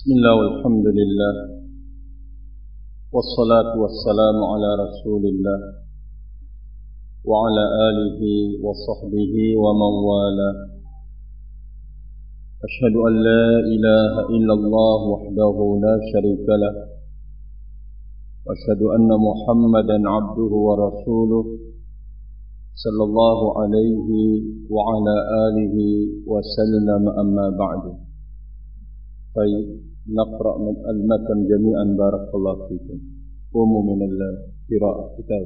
Bismillah walhamdulillah wassalatu wassalamu ala rasulillah wa ala alihi wa sahbihi wa man wala. Ashhadu an la ilaha illallah wahdahu la sharika lah wa ashhadu anna Muhammadan abduhu wa rasuluh sallallahu alaihi wa ala alihi wa sallam, amma ba'du. Baik, نقرأ من المتن جميعا بارك الله فيكم. قوموا من القراءة كتاب.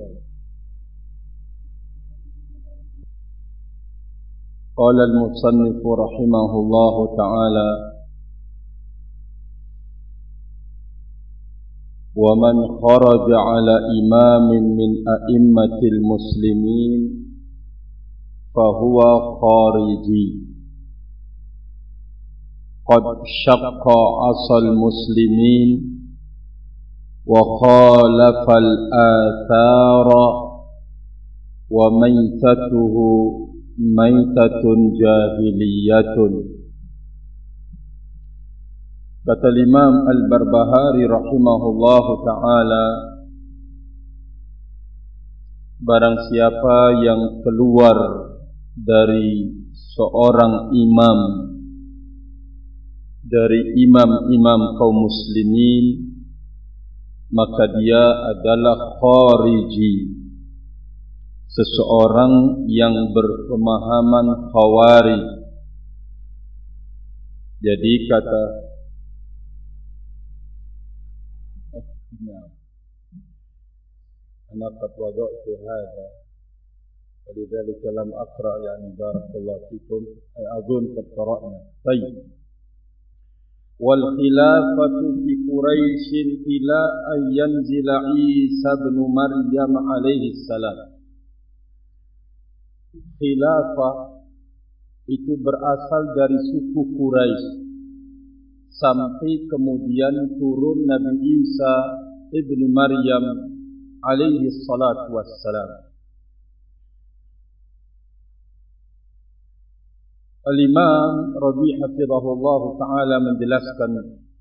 قال المصنف رحمه الله تعالى: ومن خرج على إمام من أئمة المسلمين فهو خارجي قد شق عصا المسلمين وخالف الآثار وميتته ميتة جاهلية. Kata Imam Al-Barbahari rahimahullahu ta'ala, barang siapa yang keluar dari seorang imam dari imam-imam kaum muslimin, maka dia adalah khariji, seseorang yang berpemahaman khawarij. Jadi kata ana qad wada'tu hadha ولذلك لم أقرأ يعني بارك الله فيكم أظن قد قرأنا. طيب. والخلافة في قريش إلى أن ينزل عيسى بن مريم عليه السلام. Khilafah itu berasal dari suku Quraisy sampai kemudian turun Nabi Isa ibn Maryam alaihi salatu wassalam. Al-Imam Rabi' hafizahullah ta'ala menjelaskan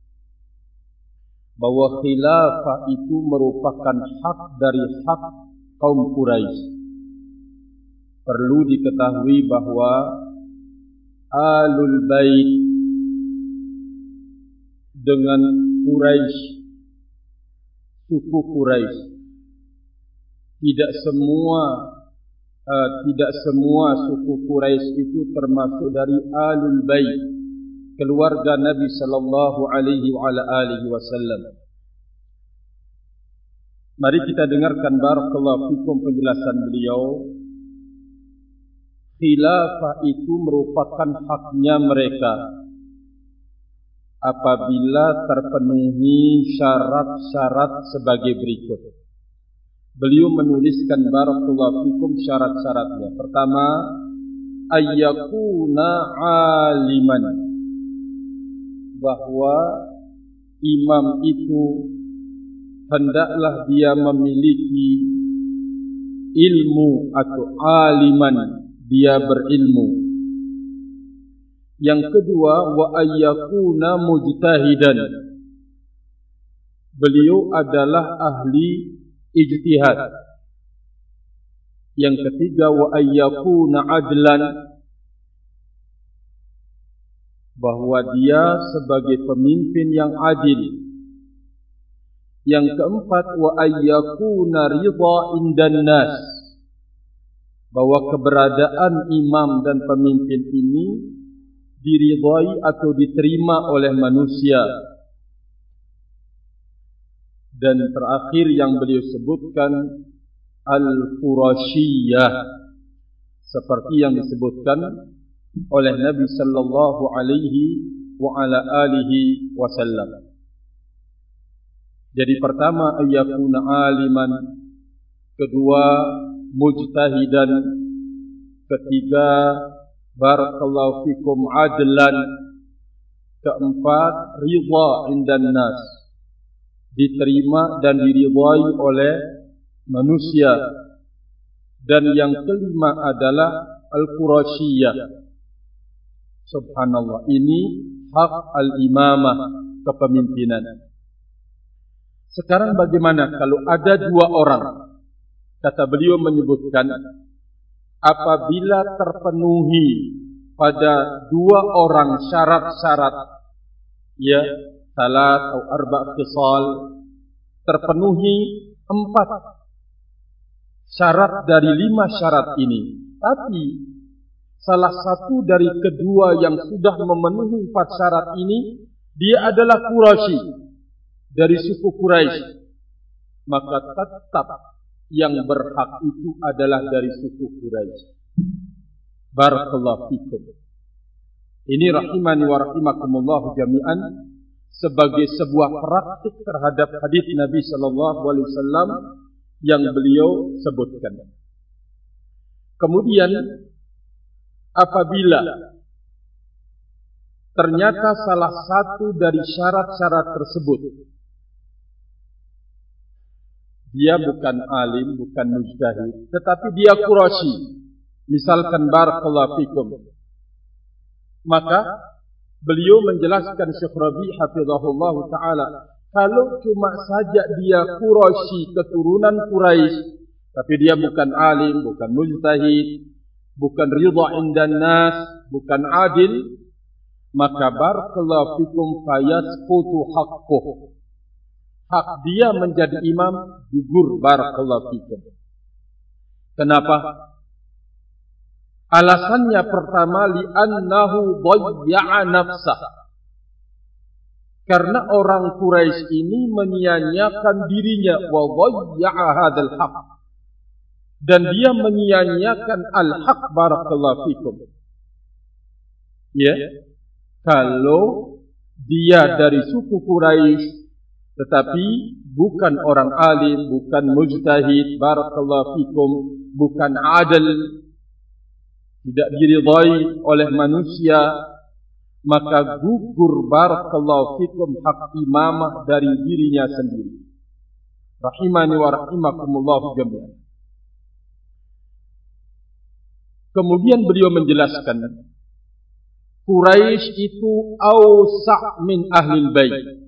bahwa khilafah itu merupakan hak dari hak kaum Quraisy. Perlu diketahui bahwa Ahlul Bait dengan Quraisy, suku Quraisy, tidak semua suku Quraisy itu termasuk dari Ahlul Bait, keluarga Nabi sallallahu alaihi wa ala alihi wasallam. Mari kita dengarkan barakallahu fikum penjelasan beliau. Khilafah itu merupakan haknya mereka apabila terpenuhi syarat-syarat sebagai berikut. Beliau menuliskan barakallahu fikum syarat-syaratnya. Pertama, ayyakuna aliman, bahwa imam itu hendaklah dia memiliki ilmu atau aliman, dia berilmu. Yang kedua, wa ayyakuna mujtahidan, beliau adalah ahli ijtihad. Yang ketiga, wa ayyakuna adlan, bahwa dia sebagai pemimpin yang adil. Yang keempat, wa ayyakuna ridha indan nas, bahwa keberadaan imam dan pemimpin ini diridhai atau diterima oleh manusia. Dan terakhir yang beliau sebutkan al-Qurashiyah, seperti yang disebutkan oleh Nabi sallallahu alaihi wa ala alihi wasallam. Jadi pertama, ayyakuna aliman, kedua mujtahidan, ketiga barakallahu fikum adlan, keempat ridha indan nas, diterima dan diridhai oleh manusia, dan yang kelima adalah al-Qurashiyah. Subhanallah, ini hak al-imamah, kepemimpinan. Sekarang bagaimana kalau ada dua orang? Kata beliau menyebutkan, apabila terpenuhi pada dua orang syarat-syarat, ya, salat atau arba' khisal, terpenuhi 4 syarat dari 5 syarat ini, tapi salah satu dari kedua yang sudah memenuhi 4 syarat ini, dia adalah Quraisy, dari suku Quraisy, maka tetap yang berhak itu adalah dari suku Quraisy. Barakallahu fikum. Ini rahimani wa rahimakumullah jami'an, sebagai sebuah praktik terhadap hadis Nabi sallallahu alaihi wasallam yang beliau sebutkan. Kemudian apabila ternyata salah satu dari syarat-syarat tersebut, dia bukan alim, bukan mujtahid, tetapi dia Quraisy, misalkan barakallahu fikum, maka beliau menjelaskan Syekh Rabi' hafizahullah ta'ala, kalau cuma saja dia Quraisy, keturunan Quraisy, tapi dia bukan alim, bukan mujtahid, bukan ridha indan nas, bukan adil, maka barakallahu fikum fayasqutu haqquh, hak dia menjadi imam gugur. Barakallahu fikum. Kenapa? Alasannya pertama, li'annahu dhayya'a nafsah, karena orang Quraisy ini menyia-nyiakan dirinya, wa dhayya'a hadzal haqq, dan dia menyia-nyiakan al-haq. Barakallahu fikum. Ya, kalau dia dari suku Quraisy tetapi bukan orang alim, bukan mujtahid, barakallahu fikum, bukan adil, tidak diridai oleh manusia, maka gugur barakallahu fikum hak imamah dari dirinya sendiri. Rahimani wa rahimakumullah jami'an. Kemudian beliau menjelaskan, Quraisy itu awsa' min ahlil bait.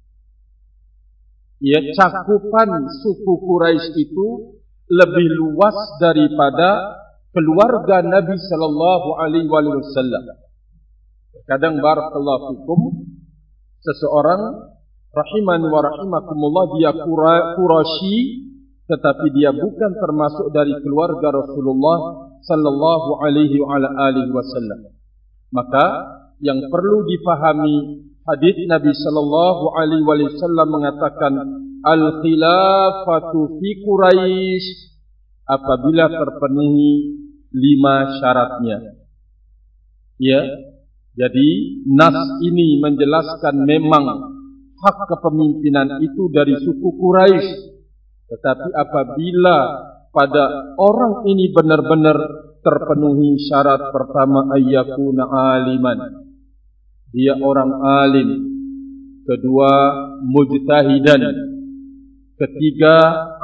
Ya, cakupan suku Quraisy itu lebih luas daripada keluarga Nabi sallallahu alaihi wasallam. Kadang barakallahu fikum, seseorang rahimani wa rahimakumullah, dia Quraisy tetapi dia bukan termasuk dari keluarga Rasulullah sallallahu alaihi wasallam. Maka yang perlu difahami, hadis Nabi sallallahu alaihi wasallam mengatakan, al-khilafatu fi Quraisy, apabila terpenuhi 5 syaratnya. Ya, jadi nas ini menjelaskan memang hak kepemimpinan itu dari suku Quraisy, tetapi apabila pada orang ini benar-benar terpenuhi syarat pertama, ayyakuna aliman, dia orang alim, kedua mujtahidan, ketiga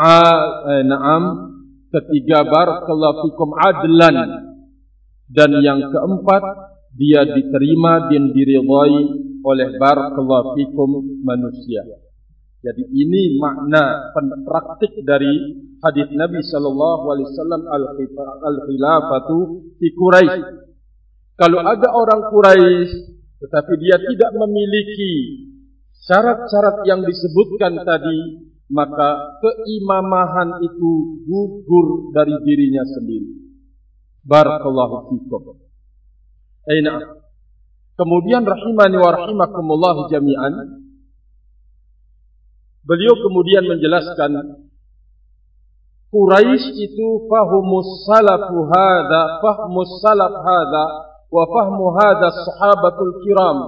ketiga barakallahu fikum adlan, dan yang keempat dia diterima dan diridhai oleh barakallahu fikum manusia. Jadi ini makna praktik dari hadis Nabi sallallahu alaihi wasallam, al-khilafatu fi Quraisy. Kalau ada orang Quraisy tetapi dia tidak memiliki syarat-syarat yang disebutkan tadi, maka keimamahan itu gugur dari dirinya sendiri. Barakallahu fikum. Aina. Kemudian rahimani wa rahimakumullah jami'an, beliau kemudian menjelaskan, Quraisy itu fahmus salaf hadza wa fahmu hadza sahabatul kiram.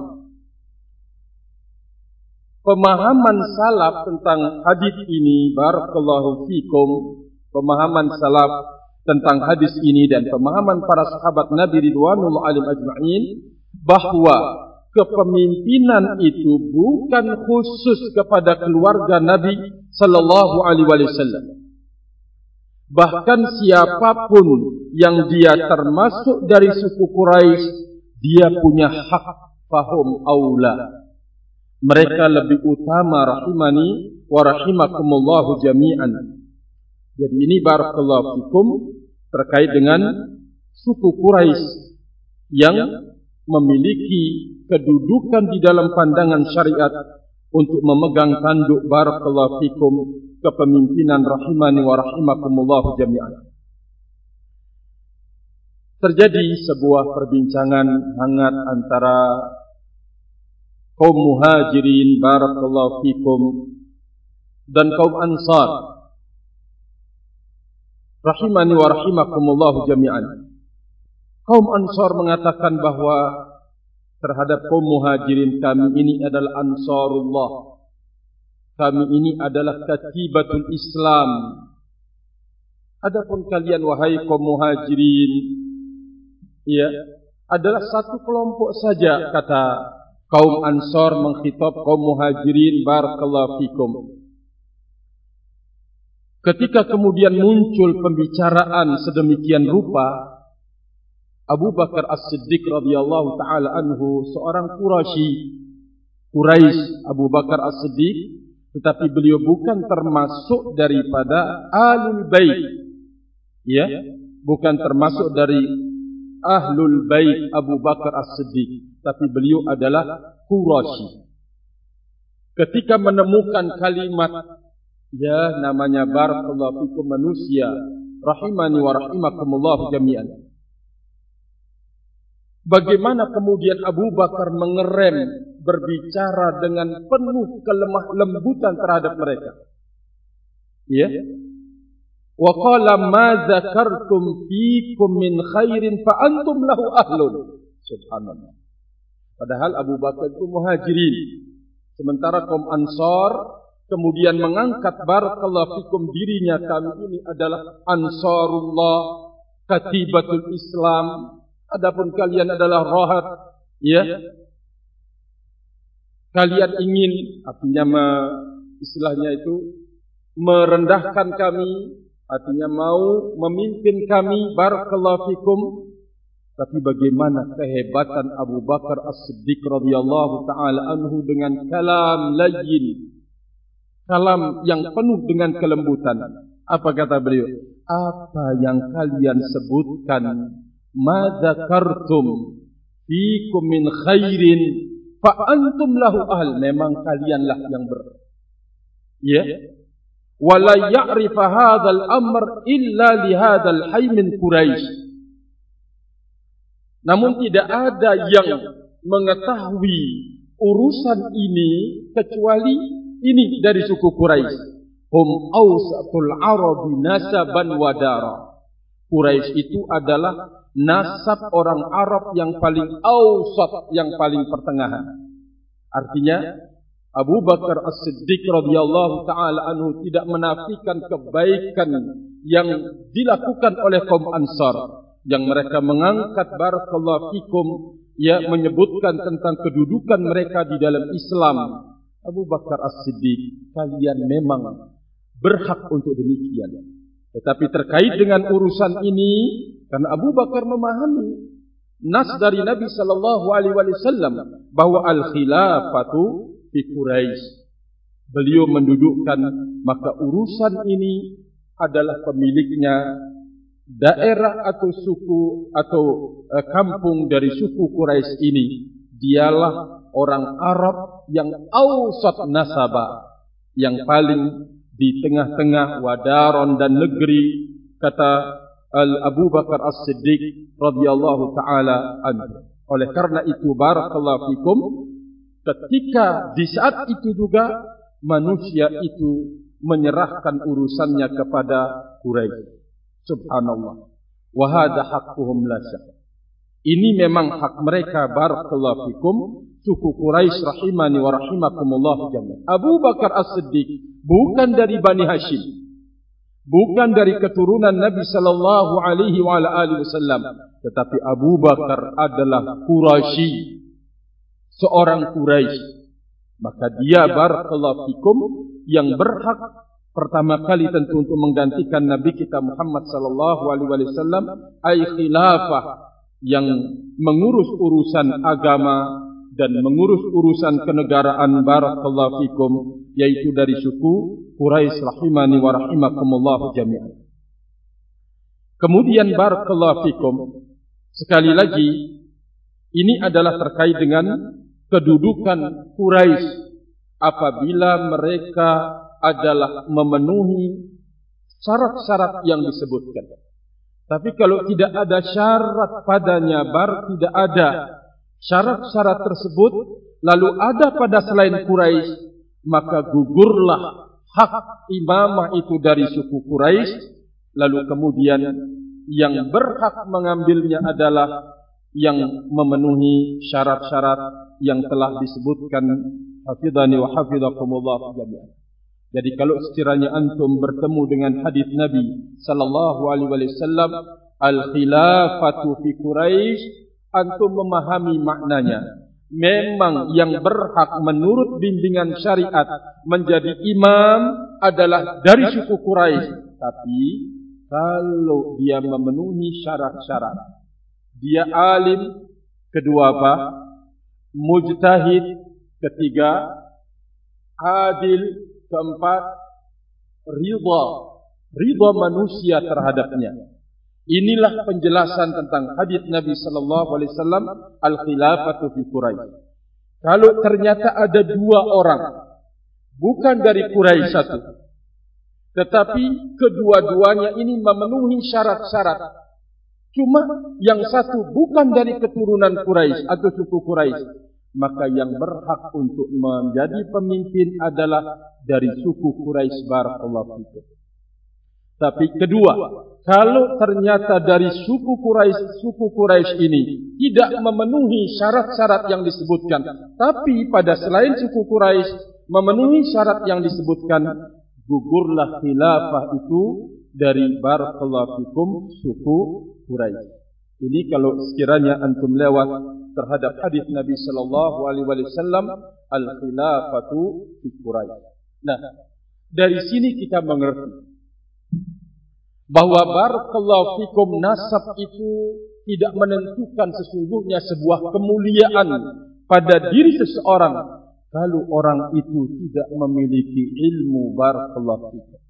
Pemahaman salaf tentang hadis ini, barakallahu fikum, pemahaman salaf tentang hadis ini dan pemahaman para sahabat Nabi ridwanullah alaihim ajma'in, bahwa kepemimpinan itu bukan khusus kepada keluarga Nabi sallallahu alaihi wasallam. Bahkan siapapun yang dia termasuk dari suku Quraisy, dia punya hak fahum aula, mereka lebih utama rahimani wa rahimakumullahu jami'an. Jadi ini barakallahu fikum terkait dengan suku Quraisy yang memiliki kedudukan di dalam pandangan syariat untuk memegang tanduk barakallahu fikum kepemimpinan rahimani wa rahimakumullahu jami'an. Terjadi sebuah perbincangan hangat antara kaum muhajirin barakallahu fikum dan kaum ansar rahimani wa rahimakumullahu jami'an. Kaum ansar mengatakan bahwa terhadap kaum muhajirin, kami ini adalah ansarullah, kami ini adalah katibatul Islam. Adapun kalian wahai kaum muhajirin, ya, adalah satu kelompok saja, kata kaum ansar mengkhitab kaum muhajirin barakallahu fikum. Ketika kemudian muncul pembicaraan sedemikian rupa, Abu Bakar As-Siddiq radhiyallahu taala anhu, seorang Quraisy, Abu Bakar As-Siddiq, tetapi beliau bukan termasuk daripada Ahlul Bait, ya, bukan termasuk dari Ahlul Bait Abu Bakar As-Siddiq, tapi beliau adalah Quraisy. Ketika menemukan kalimat, ya, namanya barakallahu fikum manusia, rahimani wa rahimakumullah jami'an, bagaimana kemudian Abu Bakar mengerem, berbicara dengan penuh kelemah lembutan terhadap mereka. Ya. Wa qala ma dzakartum fiikum min khairin fa antum lahu ahlun. Subhanallah. Padahal Abu Bakar itu muhajirin, sementara kaum ansar kemudian mengangkat barakallahu fikum dirinya, kami ini adalah ansarullah, katibatul Islam. Adapun kalian adalah rahat, ya, kalian ingin, artinya istilahnya itu merendahkan kami, artinya mau memimpin kami, barakallahu fikum. Tapi bagaimana kehebatan Abu Bakar As-Siddiq radhiyallahu taala anhu dengan kalam layyin, kalam yang penuh dengan kelembutan. Apa kata beliau? Apa yang kalian sebutkan, ma dzakartum fiikum min khairin fa antum lahu ahl, memang kalianlah yang ya, wala ya'rif hadzal amr illa li hadzal hayy min Quraisy, namun tidak ada yang mengetahui urusan ini kecuali ini dari suku Quraisy. Hum awsatul arabi nasaban wa dara. Quraisy itu adalah nasab orang Arab yang paling awsat, yang paling pertengahan. Artinya Abu Bakar As-Siddiq radhiyallahu taala anhu tidak menafikan kebaikan yang dilakukan oleh kaum Ansar, yang mereka mengangkat barakallahu fikum, ya, menyebutkan tentang kedudukan mereka di dalam Islam. Abu Bakar As-Siddiq, kalian memang berhak untuk demikian. Tetapi terkait dengan urusan ini, karena Abu Bakar memahami nas dari Nabi sallallahu alaihi wasallam bahwa al-khilafatu fi Quraisy, beliau mendudukkan, maka urusan ini adalah pemiliknya daerah atau suku atau kampung dari suku Quraisy ini. Dialah orang Arab yang awsat nasaba, yang paling di tengah-tengah wadaron dan negeri, kata Abu Bakar As-Siddiq radhiyallahu taala anhu. Oleh karena itu barakallahu fikum, ketika di saat itu juga manusia itu menyerahkan urusannya kepada Quraisy. Subhanallah. Wa hadha haqquhum la syak. Ini memang hak mereka barakallahu fikum, suku Quraisy rahimani wa rahimakumullah jami'an. Abu Bakar As-Siddiq bukan dari Bani Hashim, bukan dari keturunan Nabi sallallahu alaihi wa alihi wasallam, tetapi Abu Bakar adalah Quraisy, seorang Quraisy. Maka dia barakallahu fikum yang berhak pertama kali tentu untuk menggantikan Nabi kita Muhammad sallallahu alaihi wasallam, ai khilafah, yang mengurus urusan agama, dan mengurus urusan kenegaraan barakallahu fikum, yaitu dari suku Quraisy rahimani wa rahimakumullah jami'an. Kemudian barakallahu fikum, sekali lagi ini adalah terkait dengan kedudukan Quraisy apabila mereka adalah memenuhi syarat-syarat yang disebutkan. Tapi kalau tidak ada syarat padanya, tidak ada syarat-syarat tersebut, lalu ada pada selain Quraisy, maka gugurlah hak imamah itu dari suku Quraisy, lalu kemudian yang berhak mengambilnya adalah yang memenuhi syarat-syarat yang telah disebutkan. Hafidhani wa hafidhakumullah jami'an. Jadi kalau sekiranya antum bertemu dengan hadis Nabi sallallahu alaihi wasallam, al-khilafatu fi Quraisy, antum memahami maknanya. Memang yang berhak menurut bimbingan syariat menjadi imam adalah dari suku Quraisy. Tapi kalau dia memenuhi syarat-syarat, dia alim, kedua apa? Mujtahid, ketiga adil, keempat ridha manusia terhadapnya. Inilah penjelasan tentang hadis Nabi sallallahu alaihi wasallam, al-khilafatu fi Quraisy. Kalau ternyata ada dua orang bukan dari Quraisy satu, tetapi kedua-duanya ini memenuhi syarat-syarat, cuma yang satu bukan dari keturunan Quraisy atau suku Quraisy, maka yang berhak untuk menjadi pemimpin adalah dari suku Quraisy barakallahu fikum. Tapi kedua, kalau ternyata dari suku Quraisy ini tidak memenuhi syarat-syarat yang disebutkan, tapi pada selain suku Quraisy memenuhi syarat yang disebutkan, gugurlah khilafah itu dari barakallahu fikum suku Quraisy. Ini kalau sekiranya antum lewat terhadap hadis Nabi sallallahu alaihi wasallam, al-khilafatu fi Quraisy. Nah, dari sini kita mengerti bahwa barakallahu fikum nasab itu tidak menentukan sesungguhnya sebuah kemuliaan pada diri seseorang kalau orang itu tidak memiliki ilmu barakallahu fikum.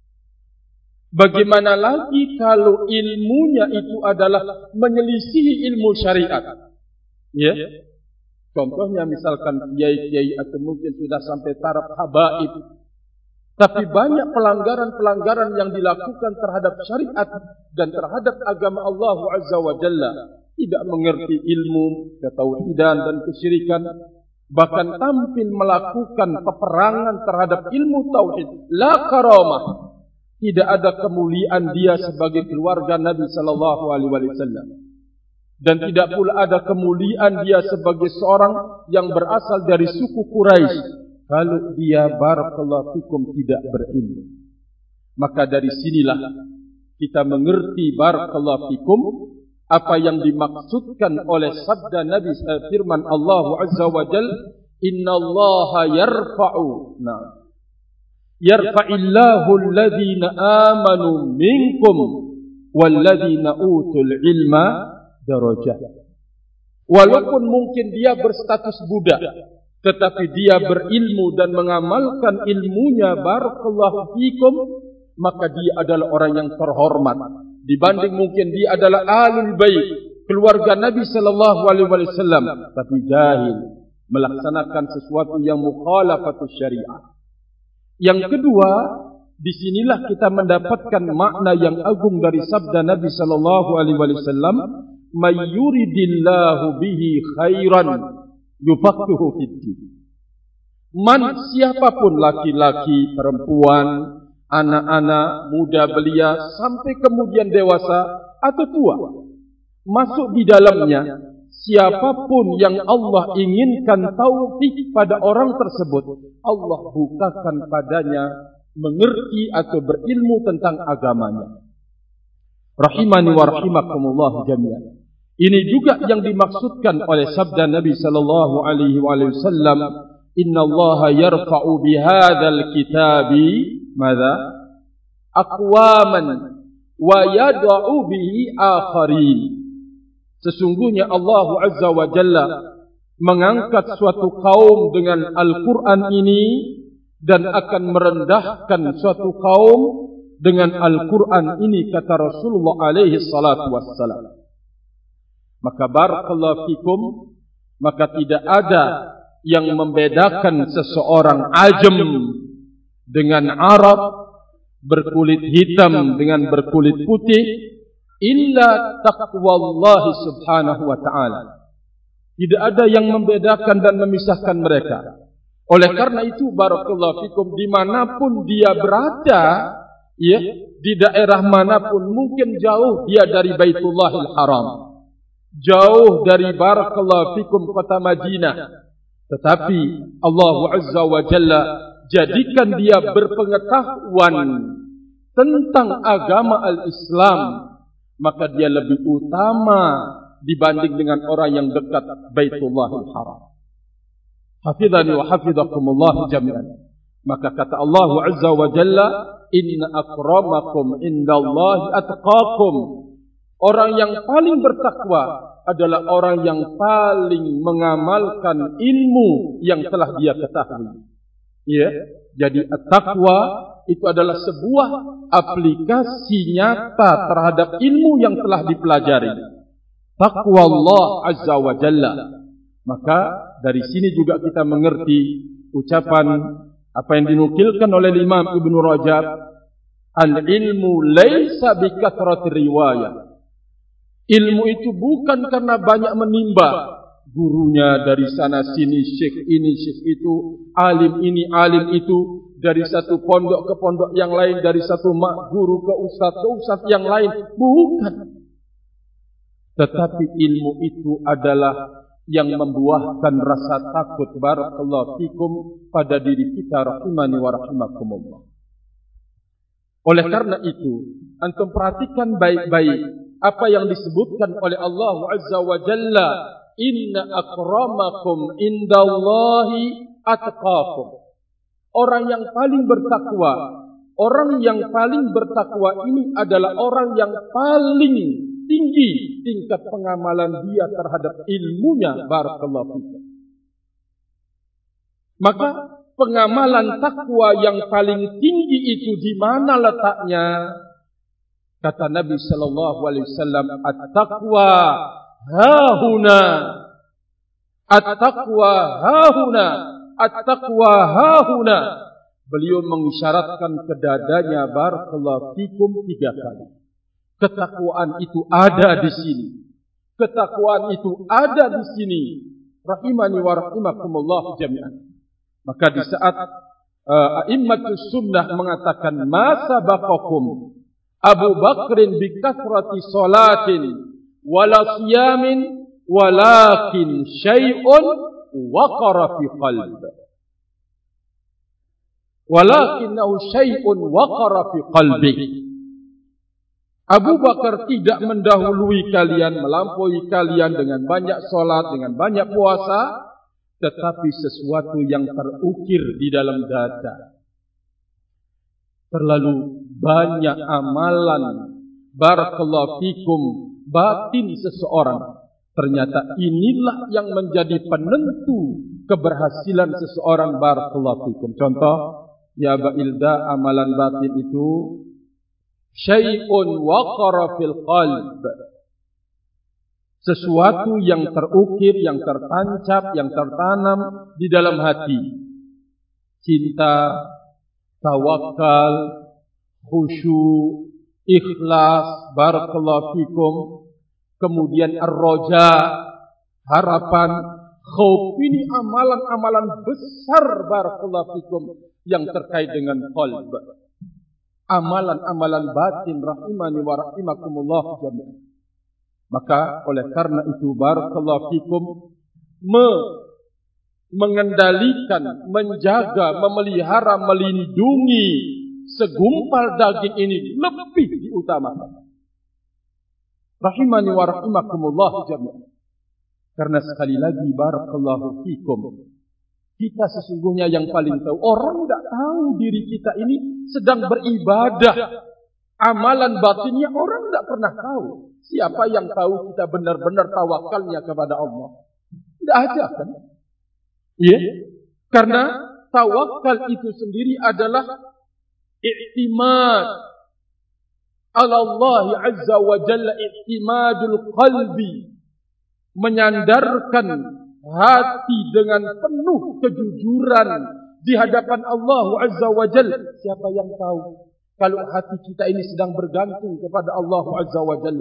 Bagaimana lagi kalau ilmunya itu adalah menyelisihi ilmu syariat? Ya, contohnya misalkan kiai-kiai atau mungkin sudah sampai taraf habaib, tapi banyak pelanggaran-pelanggaran yang dilakukan terhadap syariat dan terhadap agama Allah Azza wa Jalla, tidak mengerti ilmu ketauhidan dan kesyirikan, bahkan tampil melakukan peperangan terhadap ilmu tauhid, la karamah. Tidak ada kemuliaan dia sebagai keluarga Nabi sallallahu alaihi wasallam. Dan tidak pula ada kemuliaan dia sebagai seorang yang berasal dari suku Quraisy kalau dia barakallahu fikum tidak berilmu. Maka dari sinilah kita mengerti barakallahu fikum apa yang dimaksudkan oleh sabda Nabi, firman Allah Azza wa Jalla, innallaha yarfa'u. Yarfa'illahu alladhina amanu minkum walladhina utul ilma darajat. Walaupun mungkin dia berstatus budak, tetapi dia berilmu dan mengamalkan ilmunya barakallahu fikum, maka dia adalah orang yang terhormat dibanding mungkin dia adalah ahlul bait, keluarga Nabi sallallahu alaihi wasallam, tapi jahil melaksanakan sesuatu yang mukhalafatus syariah. Yang kedua, disinilah kita mendapatkan makna yang agung dari sabda Nabi sallallahu alaihi wasallam, may yuridillahu bihi khairan yufaqihu fid-din. Man, siapapun, laki-laki, perempuan, anak-anak, muda belia, sampai kemudian dewasa atau tua, masuk di dalamnya, siapapun yang Allah inginkan taufik pada orang tersebut, Allah bukakan padanya mengerti atau berilmu tentang agamanya. Rahimani wa rahimakumullah jami'an. Ini juga yang dimaksudkan oleh sabda Nabi sallallahu alaihi wasallam, innallaha yarfa'u bihadzal kitabi madza aqwaman wa yad'u bihi akharin. Sesungguhnya Allah Azza wa Jalla mengangkat suatu kaum dengan Al-Quran ini dan akan merendahkan suatu kaum dengan Al-Quran ini, kata Rasulullah alaihi salatu wassalam. Maka barakallahu fikum, maka tidak ada yang membedakan seseorang ajam dengan Arab, berkulit hitam dengan berkulit putih, illa taqwallahi subhanahu wa ta'ala. Tidak ada yang membedakan dan memisahkan mereka. Oleh karena itu barakallahu fikum, dimanapun dia berada, ya, di daerah manapun, mungkin jauh dia dari Baitullahil Haram, jauh dari barakallahu fikum kota Madinah, tetapi Allah Azza wa Jalla jadikan dia berpengetahuan tentang agama al-Islam, maka dia lebih utama dibanding dengan orang yang dekat Baitullahil Haram. Hafizani wa hafizakumullah jami'an. Maka kata Allah Azza wa Jalla, inna akramakum indallahi atqakum. Orang yang paling bertakwa adalah orang yang paling mengamalkan ilmu yang telah dia ketahui. Ya, jadi at-taqwa itu adalah sebuah aplikasi nyata terhadap ilmu yang telah dipelajari. Taqwa Allah Azza wa Jalla. Maka dari sini juga kita mengerti ucapan apa yang dinukilkan oleh Imam Ibn Rajab, al-ilmu laisa bikathrati riwayah. Ilmu itu bukan karena banyak menimba, gurunya dari sana sini, syekh ini, syekh itu, alim ini, alim itu, dari satu pondok ke pondok yang lain, dari satu guru ke ustaz yang lain. Bukan. Tetapi ilmu itu adalah yang membuahkan rasa takut barakallahu fikum pada diri kita, rahimani wa rahimakumullah. Oleh karena itu, antum perhatikan baik-baik apa yang disebutkan oleh Allah Azza wa Jalla, inna akramakum indallahi atqakum. Orang yang paling bertakwa, orang yang paling bertakwa ini adalah orang yang paling tinggi tingkat pengamalan dia terhadap ilmunya, barakallahu fikum. Maka pengamalan takwa yang paling tinggi itu di mana letaknya? Kata Nabi sallallahu alaihi wasallam, at-taqwa hahuna, at-taqwa hahuna, at-taqwa hahuna. Beliau mengisyaratkan ke dadanya barakallahu fikum 3 kali. Ketakwaan itu ada di sini. Ketakwaan itu ada di sini. Rahimani wa rahimakumullah jami'an. Maka di saat a'immatus sunnah mengatakan ma sabaqakum Abu Bakrin bi kathrati salatin wala siyamin walakin syai'un waqara fi qalbi. Walakinahu syai'un waqara fi qalbi. Abu Bakar tidak mendahului kalian, melampaui kalian dengan banyak solat, dengan banyak puasa, tetapi sesuatu yang terukir di dalam dada. Terlalu banyak amalan barakallahu fikum batin seseorang. Ternyata inilah yang menjadi penentu keberhasilan seseorang, barakallahu fikum. Contoh, ya Aba Ilda, amalan batin itu syai'un waqara fil qalb. Sesuatu yang terukir, yang tertancap, yang tertanam di dalam hati. Cinta, tawakal, khusyuk, ikhlas, barakallahu fikum. Kemudian ar-raja, harapan, khauf. Ini amalan-amalan besar, barakallahu fikum, yang terkait dengan qalb. Amalan-amalan batin, rahimani wa rahimakumullah jami'an. Maka oleh karena itu barakallahu fikum, mengendalikan, menjaga, memelihara, melindungi segumpal daging ini lebih diutamakan. Rahimani wa rahimakumullah jami'an. Karena sekali lagi barakallahu fikum, kita sesungguhnya yang paling tahu. Orang tidak tahu diri kita ini sedang beribadah. Amalan batinnya orang tidak pernah tahu. Siapa yang tahu kita benar-benar tawakalnya kepada Allah? Tidak ada kan? Ya, karena tawakal itu sendiri adalah i'timad ala Allah Azza wa Jalla, i'timadul qalbi, menyandarkan hati dengan penuh kejujuran di hadapan Allah Azza wa Jalla. Siapa yang tahu kalau hati kita ini sedang bergantung kepada Allah Azza wa Jalla?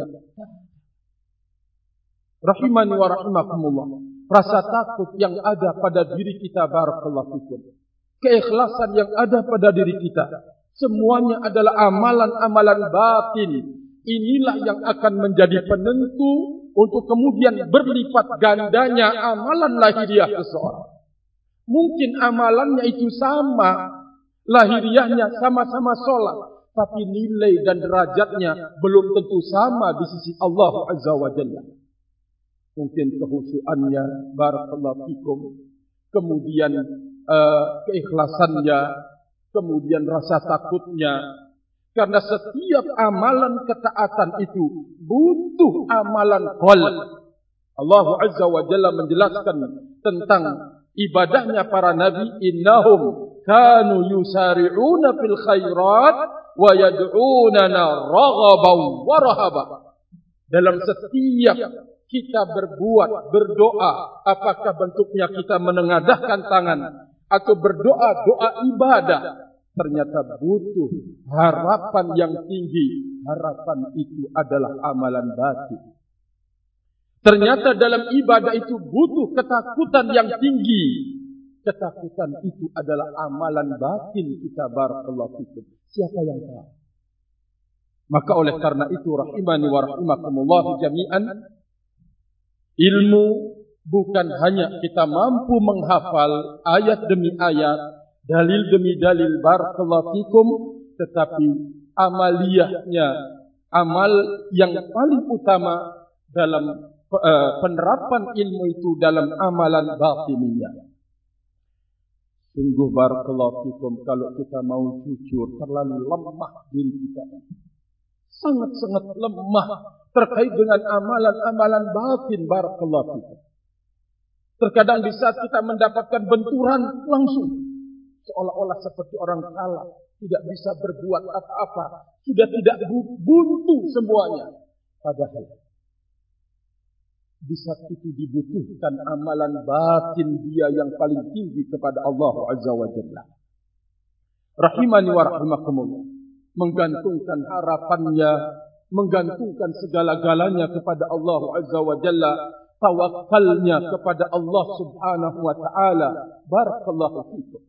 Rahimani wa rahimakumullah. Rasa takut yang ada pada diri kita, barakallahu fikum, keikhlasan yang ada pada diri kita, semuanya adalah amalan-amalan batin. Inilah yang akan menjadi penentu untuk kemudian berlipat gandanya amalan lahiriah seseorang. Mungkin amalannya itu sama, lahiriahnya sama-sama sholat, tapi nilai dan derajatnya belum tentu sama di sisi Allah Azza wa Jalla. Mungkin kehusuannya, barakallahu fikum, kemudian keikhlasannya, kemudian rasa takutnya. Karena setiap amalan ketaatan itu butuh amalan qalb. Allah Azza wa Jalla menjelaskan tentang ibadahnya para nabi, innahum kanu yusari'una fil khairat wa yad'unana raghaban wa rahaban. Dalam setiap kita berbuat, berdoa, apakah bentuknya kita menengadahkan tangan atau berdoa, doa ibadah, ternyata butuh harapan yang tinggi. Harapan itu adalah amalan batin. Ternyata dalam ibadah itu butuh ketakutan yang tinggi. Ketakutan itu adalah amalan batin kita, barakallahu fikum. Siapa yang tahu? Maka oleh karena itu, rahimani wa rahimakumullah jami'an, ilmu bukan hanya kita mampu menghafal ayat demi ayat, dalil demi dalil, barakallahu fikum, tetapi amaliyahnya, amal yang paling utama dalam penerapan ilmu itu dalam amalan batiniyah. Sungguh barakallahu fikum, kalau kita mau jujur, terlalu lemah diri kita. Sangat-sangat lemah terkait dengan amalan-amalan batin, barakallahu fikum. Terkadang di saat kita mendapatkan benturan langsung, seolah-olah seperti orang kalah, tidak bisa berbuat apa-apa, sudah tidak buntu semuanya. Padahal di saat itu dibutuhkan amalan batin dia yang paling tinggi kepada Allah Azza wa Jalla. Rahimani wa rahimakumullah. Menggantungkan harapannya, menggantungkan segala-galanya kepada Allah Azza wa Jalla, tawakalnya kepada Allah Subhanahu wa Ta'ala. Barakallahu fikum.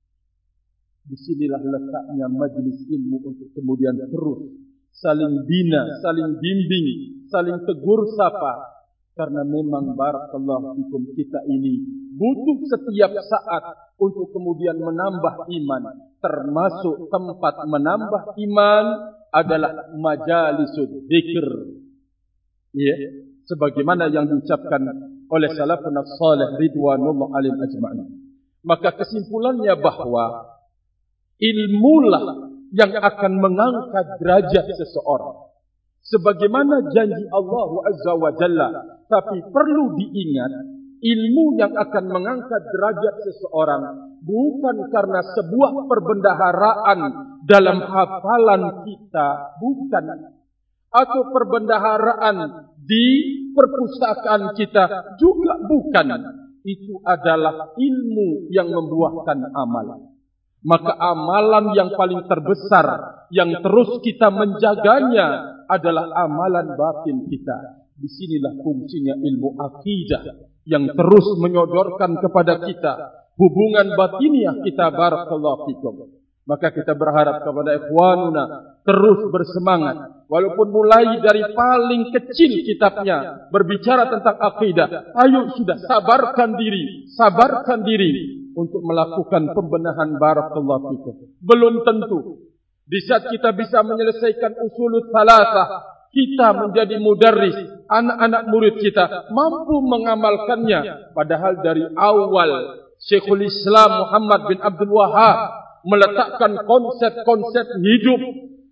Disinilah letaknya majlis ilmu untuk kemudian terus saling bina, saling bimbing, saling tegur sapa. Karena memang barakallahu fikum, kita ini butuh setiap saat untuk kemudian menambah iman. Termasuk tempat menambah iman adalah majalisud dzikr. Ya, sebagaimana yang diucapkan oleh salafun salih ridwanullah alaihim ajma'in. Maka kesimpulannya bahwa ilmulah yang akan mengangkat derajat seseorang. Sebagaimana janji Allah Azza wa Jalla. Tapi perlu diingat, ilmu yang akan mengangkat derajat seseorang bukan karena sebuah perbendaharaan dalam hafalan kita, bukan. Atau perbendaharaan di perpustakaan kita, juga bukan. Itu adalah ilmu yang membuahkan amalan. Maka amalan yang paling terbesar, yang terus kita menjaganya, adalah amalan batin kita. Disinilah fungsinya ilmu akidah yang terus menyodorkan kepada kita hubungan batiniah kita, barakallahu fikum. Maka kita berharap kepada ikhwanuna terus bersemangat. Walaupun mulai dari paling kecil kitabnya berbicara tentang akidah, ayo sudah sabarkan diri untuk melakukan pembenahan, barakallahu fikum. Belum tentu di saat kita bisa menyelesaikan usulul thalathah, kita menjadi mudarris, anak-anak murid kita mampu mengamalkannya. Padahal dari awal Syekhul Islam Muhammad bin Abdul Wahhab meletakkan konsep-konsep hidup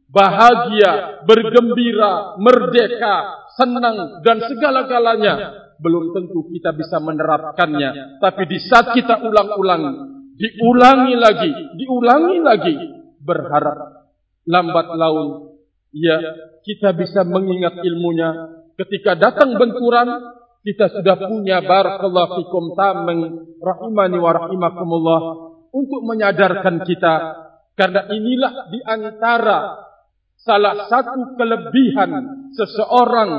bahagia, bergembira, merdeka, senang dan segala-galanya belum tentu kita bisa menerapkannya. Tapi di saat kita diulangi lagi, berharap lambat laun, ya kita bisa mengingat ilmunya. Ketika datang benturan, kita sudah punya barakallahu fikum tameng rahimani wa rahimakumullah untuk menyadarkan kita. Karena inilah di antara salah satu kelebihan seseorang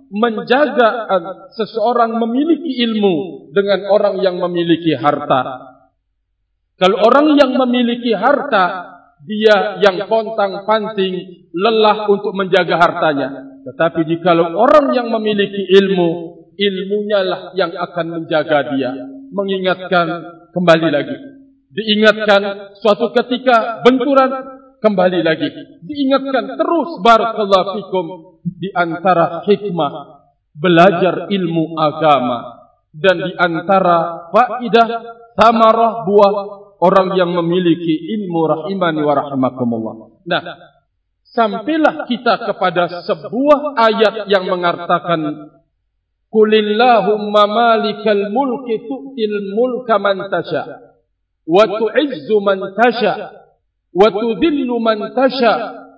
seseorang memiliki ilmu dengan orang yang memiliki harta. Kalau orang yang memiliki harta, dia yang pontang-panting, lelah untuk menjaga hartanya. Tetapi jikalau orang yang memiliki ilmu, ilmunya lah yang akan menjaga dia. Mengingatkan, kembali lagi. Diingatkan suatu ketika benturan, kembali lagi. Diingatkan terus, barakallahu fikum. Di antara hikmah belajar ilmu agama. Dan di antara faidah, samarah buah orang yang memiliki ilmu rahimani wa rahimakumullah. Nah, sampailah kita kepada sebuah ayat yang mengatakan Qulillahumma malikal mulki tu'til mulka man tasha wa tu'izzu man tasha wa tudhillu man tasha.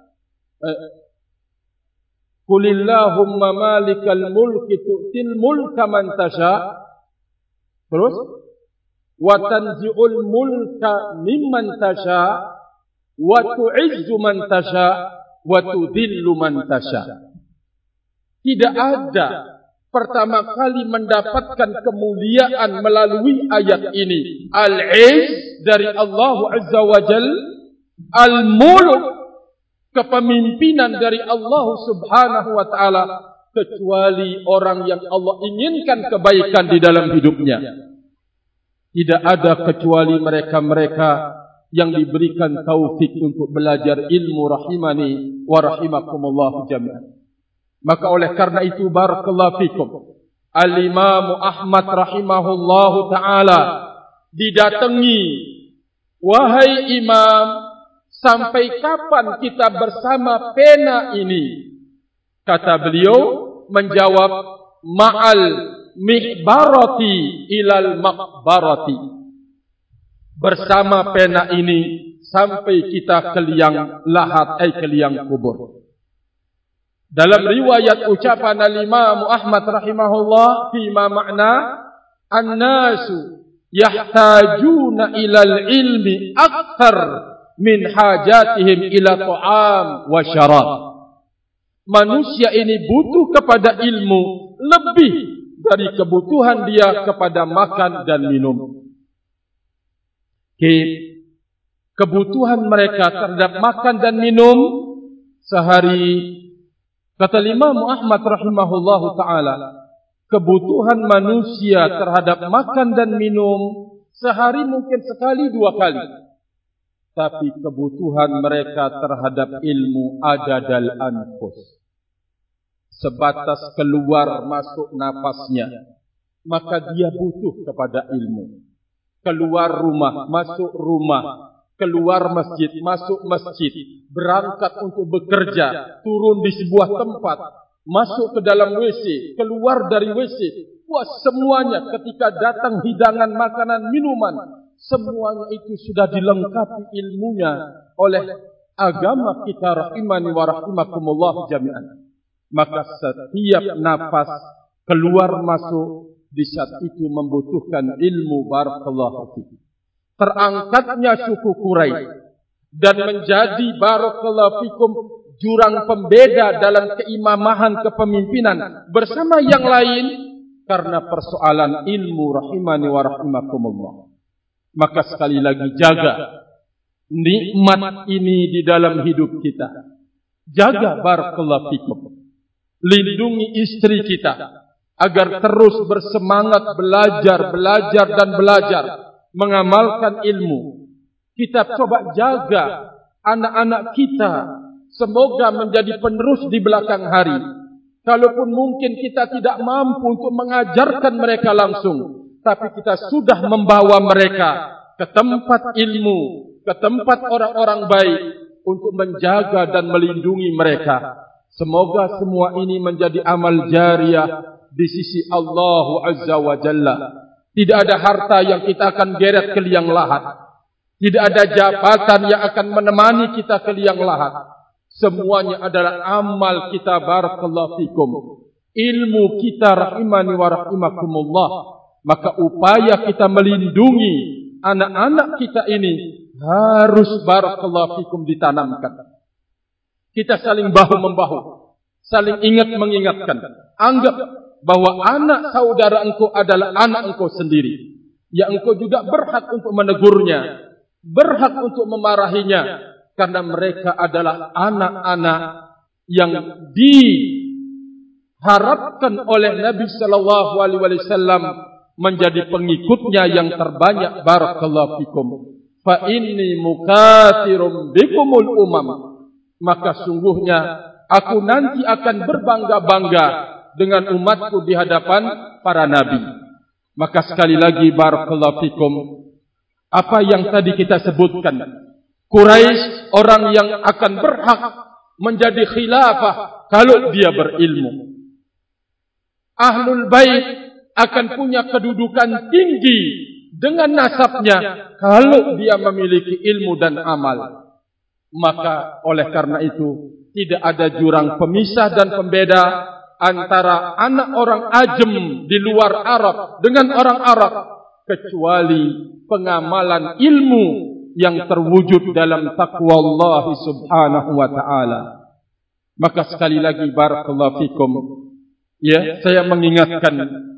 Qulillahumma malikal mulki tu'til mulka man tasha. Terus wa tanzi'ul mulka mimman tasha wa tu'izzu man tasha wa tudhillu man tasha. Tidak ada pertama kali mendapatkan kemuliaan melalui ayat ini. Al-Izz dari Allah Azza wa Jal, Al-Mulk kepemimpinan dari Allah Subhanahu wa taala, kecuali orang yang Allah inginkan kebaikan di dalam hidupnya. Tidak ada kecuali mereka-mereka yang diberikan taufik untuk belajar ilmu rahimani wa rahimakumullah jami'an. Maka oleh karena itu barakallahu fikum, Al-Imam Ahmad rahimahullahu taala didatangi, wahai imam, sampai kapan kita bersama pena ini? Kata beliau menjawab, ma'al mihbarati ilal maqbarati. Bersama pena ini sampai kita ke liang lahat, ke liang kubur. Dalam riwayat ucapan al-Imam Ahmad rahimahullah, fima makna an-nasu yahtajuna ilal ilmi akthar min hajatihim ila ta'am wa syarab. Manusia ini butuh kepada ilmu lebih dari kebutuhan dia kepada makan dan minum. Kebutuhan mereka terhadap makan dan minum sehari, kata Imam Ahmad rahimahullahu taala, kebutuhan manusia terhadap makan dan minum sehari mungkin sekali dua kali. Tapi kebutuhan mereka terhadap ilmu adadal anfus, sebatas keluar masuk napasnya, maka dia butuh kepada ilmu. Keluar rumah, masuk rumah, keluar masjid, masuk masjid, berangkat untuk bekerja, turun di sebuah tempat, masuk ke dalam WC, keluar dari WC, semuanya ketika datang hidangan makanan, minuman, semuanya itu sudah dilengkapi ilmunya oleh agama kita rahimani wa rahimakumullah jami'an. Maka setiap nafas keluar masuk di saat itu membutuhkan ilmu barakallahu fiik. Terangkatnya suku Quraisy dan menjadi barakallahu fikum jurang pembeda dalam keimamahan kepemimpinan bersama yang lain karena persoalan ilmu rahimani wa rahimakumullah. Maka sekali lagi jaga nikmat ini di dalam hidup kita. Jaga barakallahu fikum. Lindungi istri kita agar terus bersemangat belajar mengamalkan ilmu. Kita coba jaga anak-anak kita, semoga menjadi penerus di belakang hari. Kalaupun mungkin kita tidak mampu untuk mengajarkan mereka langsung, tapi kita sudah membawa mereka ke tempat ilmu, ke tempat orang-orang baik untuk menjaga dan melindungi mereka. Semoga semua ini menjadi amal jariyah di sisi Allah Azza wa Jalla. Tidak ada harta yang kita akan geret ke liang lahat. Tidak ada jabatan yang akan menemani kita ke liang lahat. Semuanya adalah amal kita, barakallahu fikum. Ilmu kita, rahimani wa rahimakumullah. Maka upaya kita melindungi anak-anak kita ini harus, barakallahu fikum, ditanamkan. Kita saling bahu-membahu, saling ingat mengingatkan. Anggap bahwa anak saudara engkau adalah anak engkau sendiri. Ya, engkau juga berhak untuk menegurnya, berhak untuk memarahinya, karena mereka adalah anak-anak yang diharapkan oleh Nabi sallallahu alaihi wasallam menjadi pengikutnya yang terbanyak, barakallahu fikum. Fa inni mukatsirum bikumul umam. Maka sungguhnya aku nanti akan berbangga-bangga dengan umatku di hadapan para nabi. Maka sekali lagi, barakallahu fikum, apa yang tadi kita sebutkan, Quraisy orang yang akan berhak menjadi khilafah kalau dia berilmu. Ahlul Bait akan punya kedudukan tinggi dengan nasabnya kalau dia memiliki ilmu dan amal. Maka oleh karena itu tidak ada jurang pemisah dan pembeda antara anak orang ajam di luar Arab dengan orang Arab, kecuali pengamalan ilmu yang terwujud dalam taqwa Allah subhanahu wa ta'ala. Maka sekali lagi, barakallahu fikum, ya, saya mengingatkan,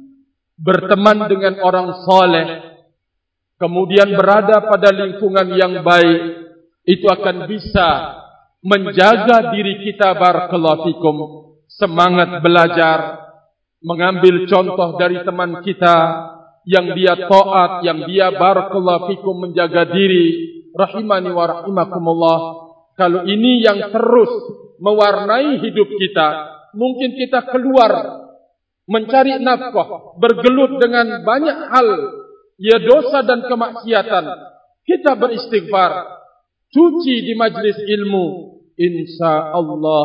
berteman dengan orang saleh, kemudian berada pada lingkungan yang baik, itu akan bisa menjaga diri kita, barakallahu fikum, semangat belajar, mengambil contoh dari teman kita yang dia taat, yang dia, barakallahu fikum, menjaga diri, rahimani wa rahimakumullah. Kalau ini yang terus mewarnai hidup kita, mungkin kita keluar mencari nafkah, bergelut dengan banyak hal, ya, dosa dan kemaksiatan. Kita beristighfar, cuci di majlis ilmu, insya Allah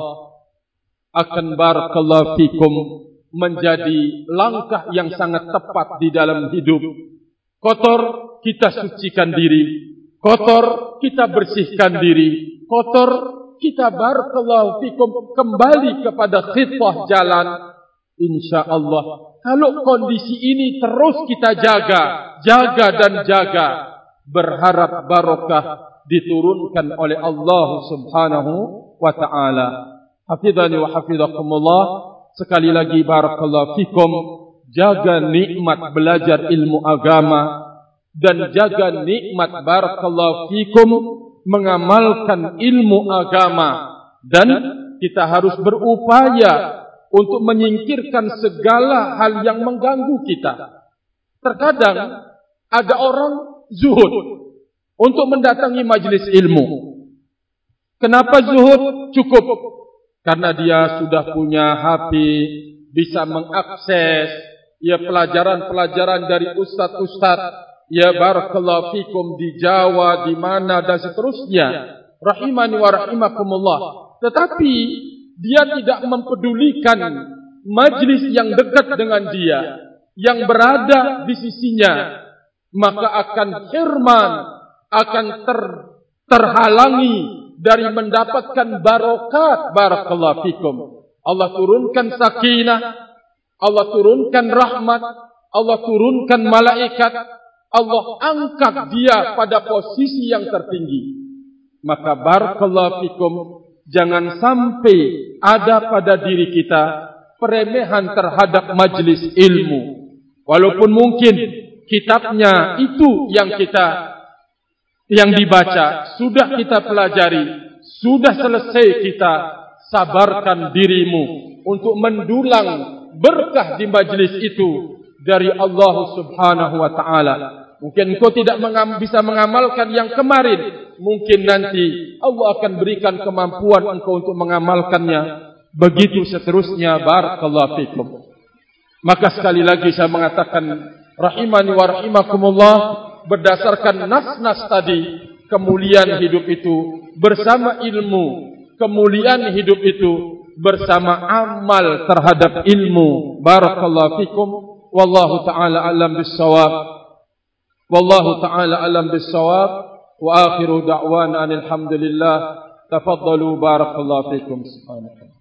akan, barakallahu fikum, menjadi langkah yang sangat tepat di dalam hidup. Kotor, kita sucikan diri. Kotor, kita bersihkan diri. Kotor, kita, barakallahu fikum, kembali kepada khitah jalan. Insya Allah, kalau kondisi ini terus kita jaga dan jaga, berharap barokah diturunkan oleh Allah subhanahu wa ta'ala. Hafidhani wa hafidhakumullah. Sekali lagi, barakallahu fikum, jaga nikmat belajar ilmu agama dan jaga nikmat, barakallahu fikum, mengamalkan ilmu agama. Dan kita harus berupaya untuk menyingkirkan segala hal yang mengganggu kita. Terkadang ada orang zuhud untuk mendatangi majlis ilmu. Kenapa zuhud? Cukup karena dia sudah punya HP, bisa mengakses, ya, pelajaran-pelajaran dari ustaz-ustaz, ya, barakallahu fikum, di Jawa, di mana, dan seterusnya. Rahimani wa rahimakumullah. Tetapi dia tidak mempedulikan majlis yang dekat dengan dia, yang berada di sisinya, maka akan hirman, akan terhalangi dari mendapatkan barokat, barakallahu fikum. Allah turunkan sakinah, Allah turunkan rahmat, Allah turunkan malaikat, Allah angkat dia pada posisi yang tertinggi. Maka barakallahu fikum, jangan sampai ada pada diri kita peremehan terhadap majlis ilmu. Walaupun mungkin kitabnya itu yang dibaca, sudah kita pelajari, sudah selesai, kita sabarkan dirimu untuk mendulang berkah di majlis itu dari Allah subhanahu wa ta'ala. Mungkin engkau tidak bisa mengamalkan yang kemarin, mungkin nanti Allah akan berikan kemampuan engkau untuk mengamalkannya. Begitu seterusnya, barakallahu fikum. Maka sekali lagi saya mengatakan, rahimani wa rahimakumullah, berdasarkan nas-nas tadi, kemuliaan hidup itu bersama ilmu, kemuliaan hidup itu bersama amal terhadap ilmu. Barakallahu fikum. Wallahu ta'ala alam bis-shawab. Wallahu ta'ala alam bis-shawab. Wa akhiru da'wana alhamdulillah. Tafaddalu barakallahu fikum. Subhanallah.